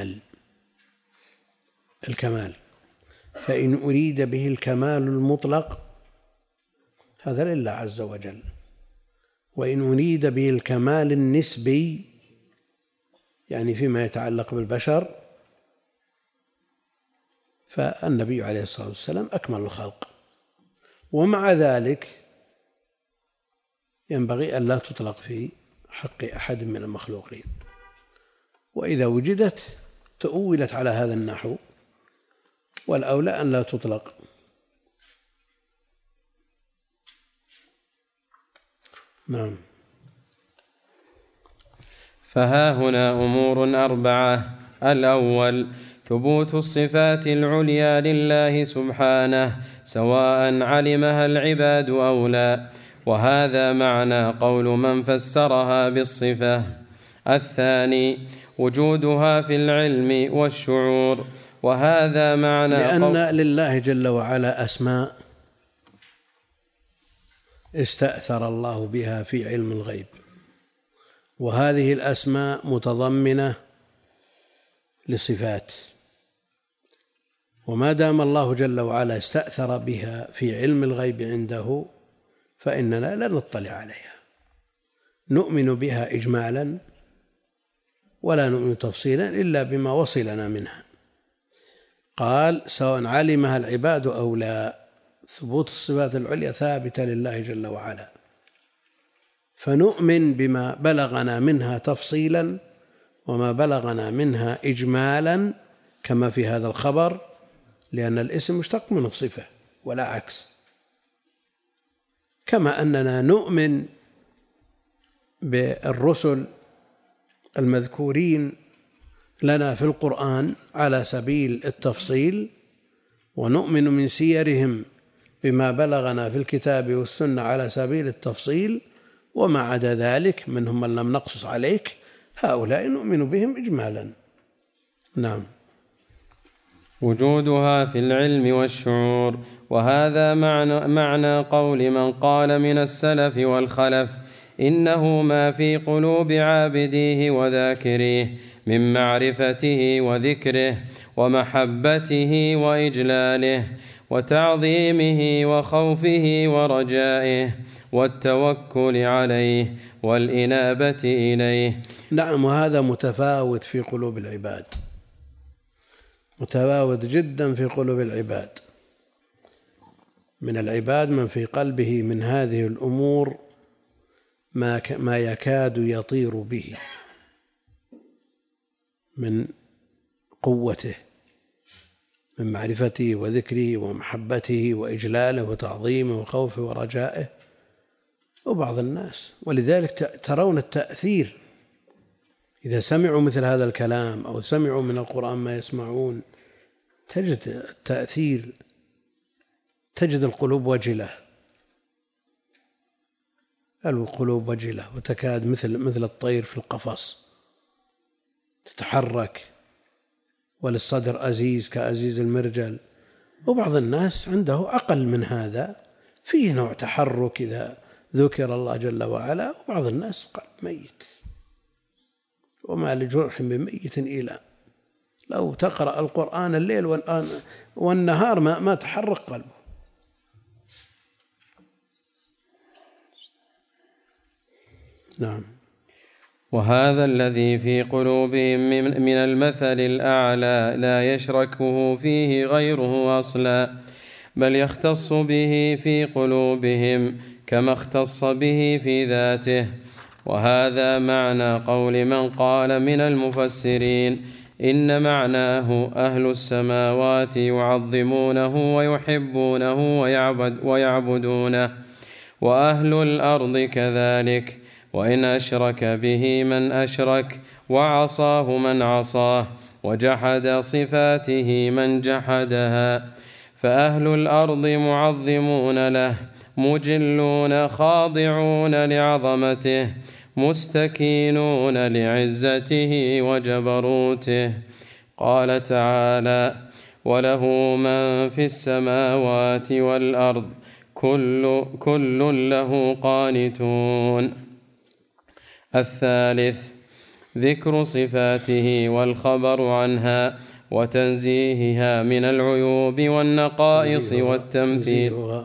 الكمال، فإن أريد به الكمال المطلق هذا لله عز وجل، وإن أريد به الكمال النسبي يعني فيما يتعلق بالبشر فالنبي عليه الصلاة والسلام أكمل الخلق، ومع ذلك ينبغي أن لا تطلق في حق أحد من المخلوقين، وإذا وجدت تؤولت على هذا النحو، والأولى أن لا تطلق. نعم. فها هنا أمور أربعة: الأول ثبوت الصفات العليا لله سبحانه سواء علمها العباد أو لا، وهذا معنى قول من فسرها بالصفة. الثاني وجودها في العلم والشعور، وهذا معنى لأن لله جل وعلا أسماء استأثر الله بها في علم الغيب، وهذه الأسماء متضمنة لصفات، وما دام الله جل وعلا استأثر بها في علم الغيب عنده فإننا لا نطلع عليها، نؤمن بها إجمالا ولا نؤمن تفصيلا إلا بما وصل لنا منها. قال سواء علمها العباد أو لا، ثبوت الصفات العليا ثابتة لله جل وعلا، فنؤمن بما بلغنا منها تفصيلا وما بلغنا منها إجمالا كما في هذا الخبر، لأن الاسم مشتق من الصفة ولا عكس. كما أننا نؤمن بالرسل المذكورين لنا في القرآن على سبيل التفصيل، ونؤمن من سيرهم بما بلغنا في الكتاب والسنة على سبيل التفصيل، وما عدا ذلك منهم من لم نقصص عليك هؤلاء نؤمن بهم إجمالا. نعم. وجودها في العلم والشعور، وهذا معنى قول من قال من السلف والخلف إنه ما في قلوب عابديه وذاكريه من معرفته وذكره ومحبته وإجلاله وتعظيمه وخوفه ورجائه والتوكل عليه والإنابة إليه. نعم، وهذا متفاوت في قلوب العباد، متفاوت جدا في قلوب العباد. من العباد من في قلبه من هذه الأمور ما يكاد يطير به من قوته، من معرفته وذكره ومحبته وإجلاله وتعظيمه وخوفه ورجائه. وبعض الناس، ولذلك ترون التأثير إذا سمعوا مثل هذا الكلام أو سمعوا من القرآن ما يسمعون، تجد التأثير، تجد القلوب وجلة، القلوب وجلة وتكاد مثل الطير في القفص تتحرك، وللصدر أزيز كأزيز المرجل. وبعض الناس عنده أقل من هذا، فيه نوع تحرك إذا ذكر الله جل وعلا، وبعض الناس قلب ميت، وما لجرح بميت إلى. لو تقرأ القرآن الليل والنهار ما تحرك قلبه. نعم. وهذا الذي في قلوبهم من المثل الأعلى لا يشركه فيه غيره أصلا، بل يختص به في قلوبهم كما اختص به في ذاته. وهذا معنى قول من قال من المفسرين إن معناه أهل السماوات يعظمونه ويحبونه ويعبدونه، وأهل الأرض كذلك، وإن أشرك به من أشرك وعصاه من عصاه وجحد صفاته من جحدها، فأهل الأرض معظمون له مجلون خاضعون لعظمته مستكينون لعزته وجبروته. قال تعالى: وله من في السماوات والأرض كل له قانتون. الثالث ذكر صفاته والخبر عنها وتنزيهها من العيوب والنقائص والتمثيل،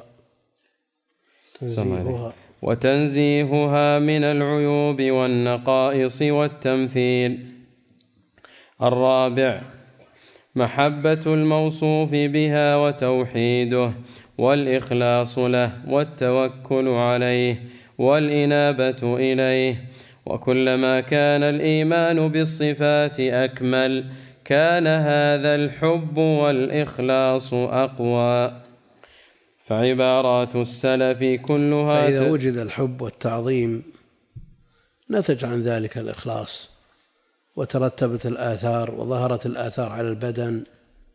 وتنزيهها من العيوب والنقائص والتمثيل. الرابع محبة الموصوف بها وتوحيده والإخلاص له والتوكل عليه والإنابة إليه. وكلما كان الإيمان بالصفات أكمل كان هذا الحب والإخلاص أقوى. فعبارات السلف كلها فإذا وجد الحب والتعظيم نتج عن ذلك الإخلاص، وترتبت الآثار وظهرت الآثار على البدن.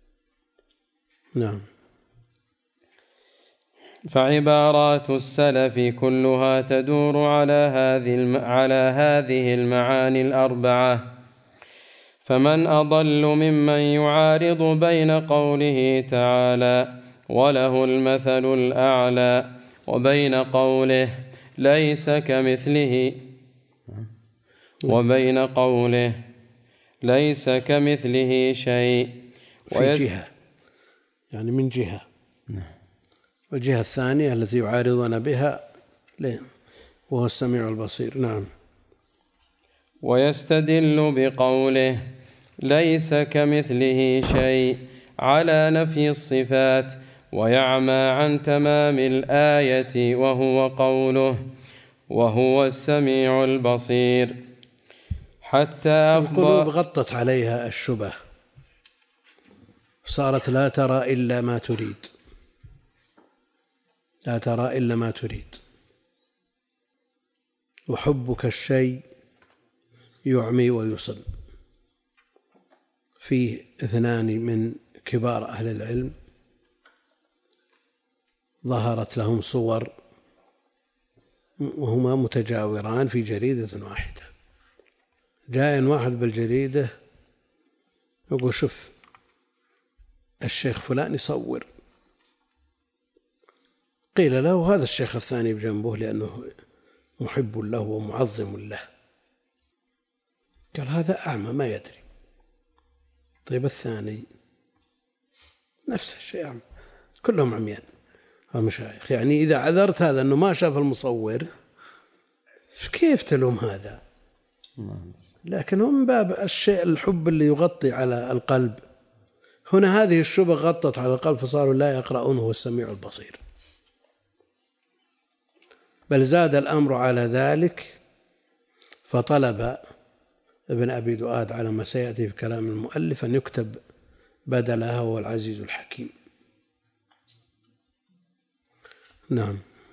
نعم. فعبارات السلف كلها تدور على هذه المعاني الأربعة. فمن أضل ممن يعارض بين قوله تعالى: وله المثل الأعلى، وبين قوله ليس كمثله شيء في جهة، يعني من جهة، والجهة الثانية التي يعارضون بها وهو السميع البصير. نعم. ويستدل بقوله ليس كمثله شيء على نفي الصفات، ويعمى عن تمام الآية وهو قوله وهو السميع البصير. حتى القلوب غطت عليها الشبه، صارت لا ترى إلا ما تريد، لا ترى إلا ما تريد. وحبك الشيء يعمي ويصل. فيه اثنان من كبار أهل العلم ظهرت لهم صور وهما متجاوران في جريدة واحدة. جاء واحد بالجريدة يقول: شوف الشيخ فلان يصور. قيل له: هذا الشيخ الثاني بجنبه لأنه محب له ومعظم له. قال: هذا أعمى ما يدري. طيب الثاني نفس الشيء كلهم عميان المشايخ. يعني إذا عذرت هذا أنه ما شاف المصور كيف تلوم هذا؟ لكن هم باب الشيء الحب اللي يغطي على القلب. هنا هذه الشبه غطت على القلب فصاروا لا يقرؤونه هو السميع البصير. بل زاد الأمر على ذلك فطلب ابن أبي دؤاد على ما سيأتي في كلام المؤلف أن يكتب بدلها هو العزيز الحكيم. نعم.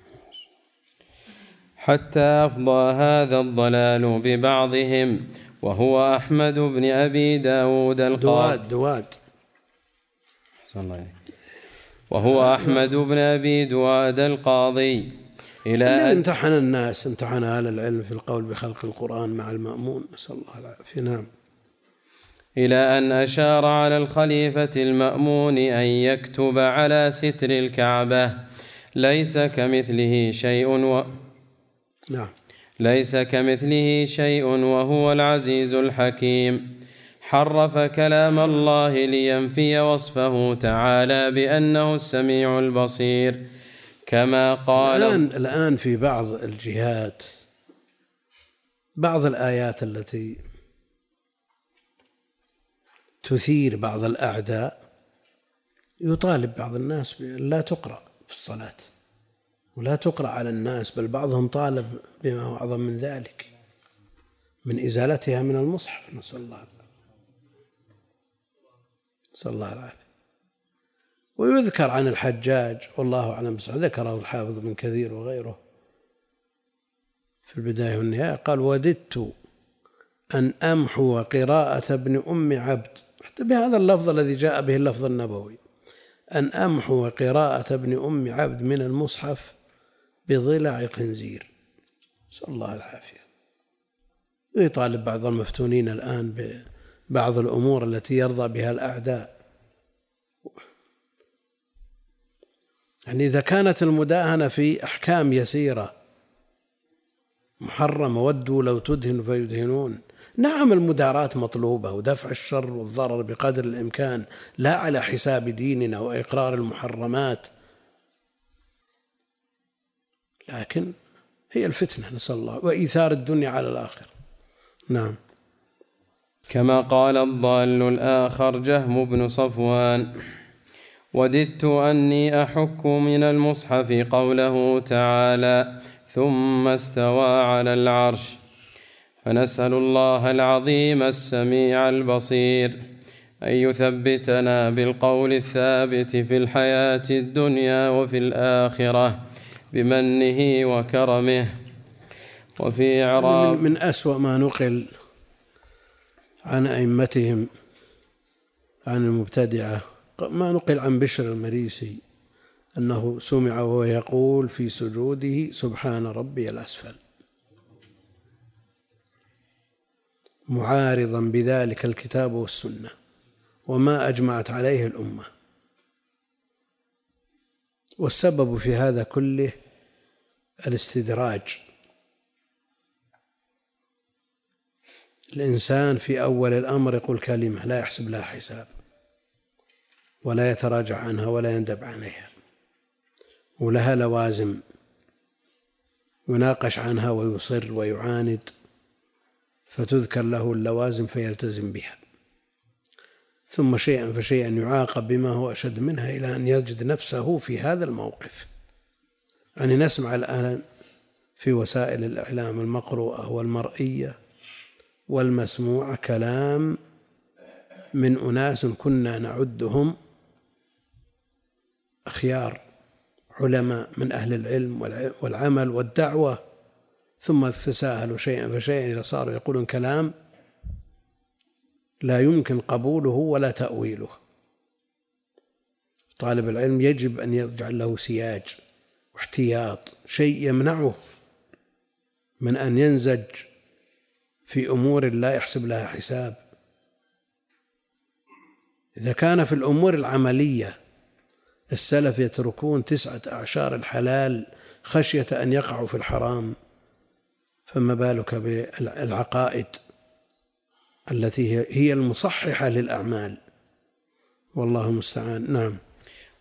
حتى أفضى هذا الضلال ببعضهم وهو أحمد بن أبي داود القاضي وهو أحمد بن أبي دواد القاضي إلى أن امتحن الناس، امتحن أهل العلم في القول بخلق القرآن مع المأمون، نسأل الله العافية. نعم. إلى أن أشار على الخليفة المأمون أن يكتب على ستر الكعبة ليس كمثله شيء وهو العزيز الحكيم. حرف كلام الله لينفي وصفه تعالى بأنه السميع البصير كما قال. الآن في بعض الجهات بعض الآيات التي تثير بعض الأعداء يطالب بعض الناس بأن لا تقرأ في الصلاة ولا تقرأ على الناس، بل بعضهم طالب بما هو أعظم من ذلك من إزالتها من المصحف، نسأل الله العافية. ويذكر عن الحجاج والله أعلم بس ذكره الحافظ بن كثير وغيره في البداية والنهاية، قال وددت أن أمحو قراءة ابن أم عبد، حتى بهذا اللفظ الذي جاء به اللفظ النبوي، أن أمحو قراءة ابن أم عبد من المصحف بضلع خنزير، نسأل الله العافية. ويطالب بعض المفتونين الآن ببعض الأمور التي يرضى بها الأعداء. يعني إذا كانت المداهنة في أحكام يسيرة محرمة ودوا لو تدهن فيدهنون، نعم المداراة مطلوبة ودفع الشر والضرر بقدر الإمكان لا على حساب ديننا وإقرار المحرمات، لكن هي الفتنة نسأل الله وإيثار الدنيا على الآخر. نعم. كما قال الضال الآخر جهم بن صفوان وددت أني أحك من المصحف قوله تعالى ثم استوى على العرش. فنسأل الله العظيم السميع البصير أن يثبتنا بالقول الثابت في الحياة الدنيا وفي الآخرة بمنه وكرمه. وفي إعراب من أسوأ ما نقل عن أئمتهم عن المبتدعة ما نقل عن بشر المريسي أنه سمع وهو يقول في سجوده سبحان ربي الأسفل، معارضا بذلك الكتاب والسنة وما أجمعت عليه الأمة. والسبب في هذا كله الاستدراج. الإنسان في أول الأمر يقول كلمة لا يحسب لها حساب ولا يتراجع عنها ولا يندب عليها، ولها لوازم يناقش عنها ويصر ويعاند، فتذكر له اللوازم فيلتزم بها، ثم شيئا فشيئا يعاقب بما هو أشد منها إلى أن يجد نفسه في هذا الموقف. يعني نسمع الآن في وسائل الإعلام المقروءة والمرئية والمسموعة كلام من أناس كنا نعدهم أخيار علماء من أهل العلم والعمل والدعوة، ثم تساهلوا شيئا فشيئا إذا صاروا يقولون كلام لا يمكن قبوله ولا تأويله. طالب العلم يجب أن يجعل له سياج واحتياط، شيء يمنعه من أن ينزج في أمور لا يحسب لها حساب. إذا كان في الأمور العملية السلف يتركون 9 أعشار الحلال خشية أن يقعوا في الحرام، فما بالك بالعقائد التي هي المصححة للأعمال، والله المستعان. نعم.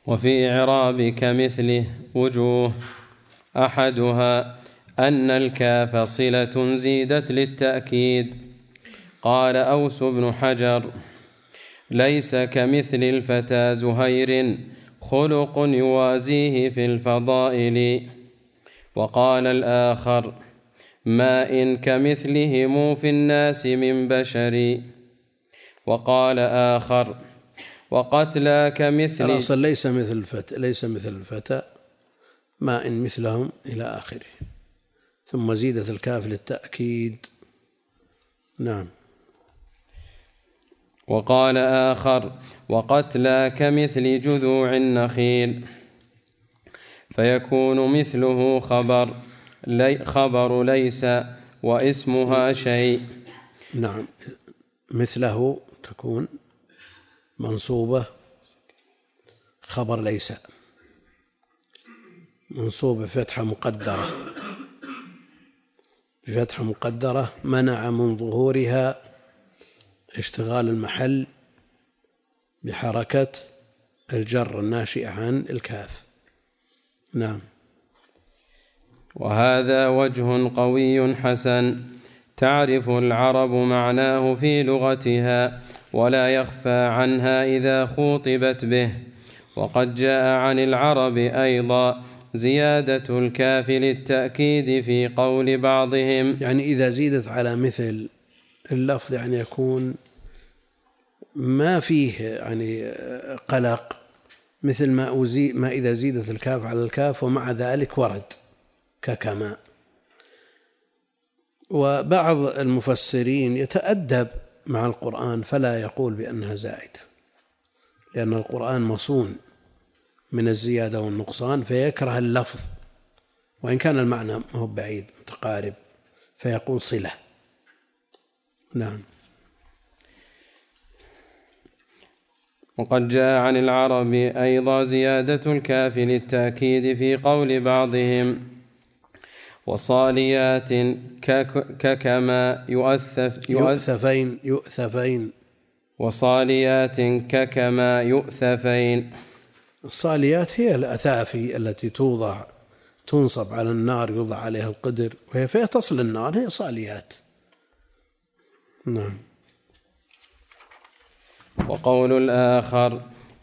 وفي إعراب كمثله وجوه: أحدها أن الكاف صلة زيدت للتأكيد. قال أوس بن حجر: ليس كمثل الفتى زهير خلق يوازيه في الفضائل. وقال الآخر: ما إن كمثلهم في الناس من بشر. وقال آخر: وقتلى كمثل الأصل ليس مثل الفتى ما إن مثلهم إلى آخره، ثم زيدت الكاف للتأكيد. نعم. وقال آخر: وقتلى كمثل جذوع النخيل، فيكون مثله خبر ليس واسمها شيء. نعم، مثله تكون منصوبة خبر ليس، منصوبة بفتحة مقدرة منع من ظهورها اشتغال المحل بحركة الجر الناشئة عن الكاف. نعم. وهذا وجه قوي حسن تعرف العرب معناه في لغتها ولا يخفى عنها إذا خوطبت به. وقد جاء عن العرب أيضا زيادة الكاف للتأكيد في قول بعضهم، يعني إذا زيدت على مثل اللفظ يعني يكون ما فيه يعني قلق، مثل ما إذا زيدت الكاف على الكاف ومع ذلك ورد ككما. وبعض المفسرين يتأدب مع القرآن فلا يقول بأنها زائدة، لأن القرآن مصون من الزيادة والنقصان، فيكره اللفظ وإن كان المعنى ما هو بعيد متقارب، فيقول صلة. نعم. وقد جاء عن العرب أيضا زيادة الكاف للتأكيد في قول بعضهم: وصاليات ككما يؤثفين. وصاليات ككما يؤثفين. الصاليات هي الأثافي التي تنصب على النار، يوضع عليها القدر وهي فيها تصل النار، هي صاليات. نعم. وقول الآخر: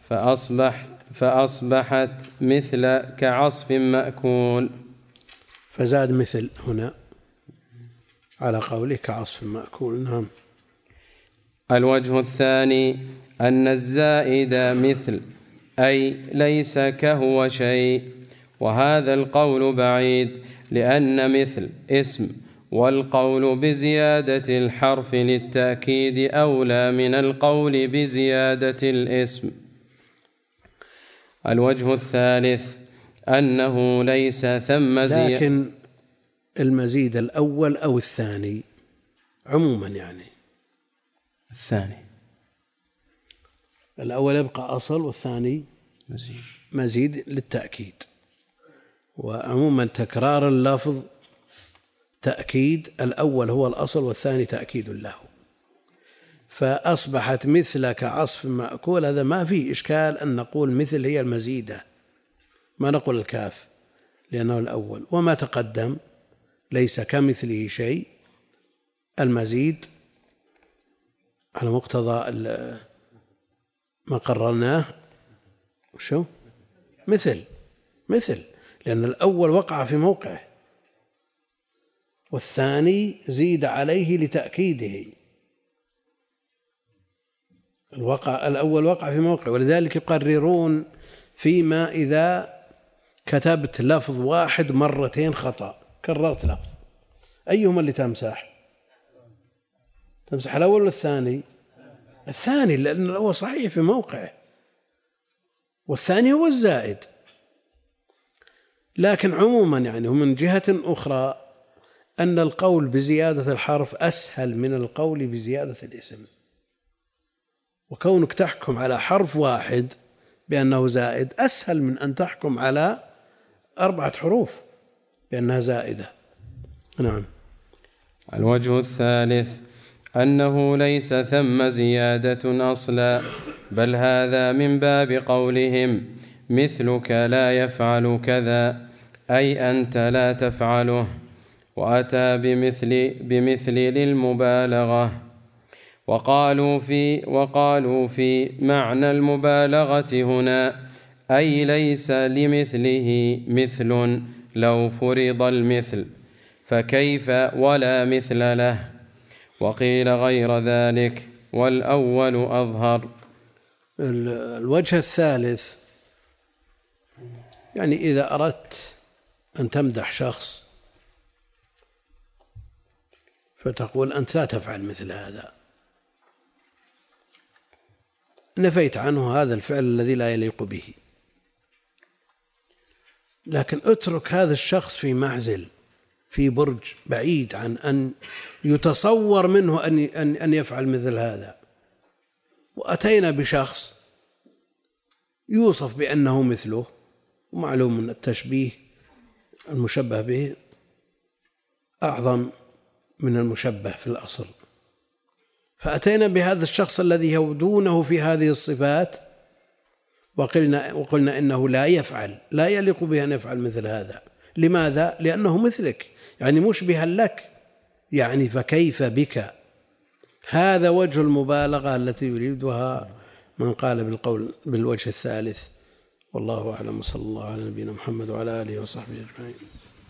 فأصبحت مثل كعصف مأكول، فزاد مثل هنا على قوله كعصف مأكول. نعم. الوجه الثاني أن الزائد مثل أي ليس كهو شيء، وهذا القول بعيد، لأن مثل اسم، والقول بزيادة الحرف للتأكيد أولى من القول بزيادة الاسم. الوجه الثالث أنه ليس ثم لكن المزيد الأول أو الثاني عموما، يعني الثاني الأول يبقى أصل والثاني مزيد للتأكيد. وعموما تكرار اللفظ تأكيد، الأول هو الأصل والثاني تأكيد له. فأصبحت مثل كعصف مأكول، هذا ما فيه إشكال أن نقول مثل هي المزيدة، ما نقول الكاف لأنه الأول. وما تقدم ليس كمثله شيء، المزيد على مقتضى ما قررناه شو مثل، لأن الأول وقع في موقعه والثاني زيد عليه لتأكيده. الأول وقع في موقعه، ولذلك يقررون فيما إذا كتبت لفظ واحد مرتين خطأ، كررت لفظ، أيهما اللي تمسح الأول ولا الثاني؟ الثاني، لأن الأول صحيح في موقعه والثاني هو الزائد. لكن عموما يعني ومن جهة أخرى أن القول بزيادة الحرف أسهل من القول بزيادة الاسم، وكونك تحكم على حرف واحد بأنه زائد أسهل من أن تحكم على 4 حروف بأنها زائدة. نعم. الوجه الثالث أنه ليس ثم زيادة أصلا، بل هذا من باب قولهم مثلك لا يفعل كذا، أي أنت لا تفعله، وأتى بمثل للمبالغة. وقالوا في معنى المبالغة هنا أي ليس لمثله مثل لو فرض المثل، فكيف ولا مثل له؟ وقيل غير ذلك، والأول أظهر. الوجه الثالث، يعني إذا أردت أن تمدح شخص فتقول أنت لا تفعل مثل هذا، نفيت عنه هذا الفعل الذي لا يليق به، لكن اترك هذا الشخص في معزل في برج بعيد عن أن يتصور منه أن يفعل مثل هذا، وأتينا بشخص يوصف بأنه مثله، ومعلوم أن التشبيه المشبه به أعظم من المشبه في الأصل، فأتينا بهذا الشخص الذي يودونه في هذه الصفات وقلنا إنه لا يليق به أن يفعل مثل هذا. لماذا؟ لأنه مثلك، يعني مشبها لك، يعني فكيف بك؟ هذا وجه المبالغة التي يريدها من قال بالوجه الثالث. والله أعلم، صلى الله على نبينا محمد وعلى آله وصحبه أجمعين.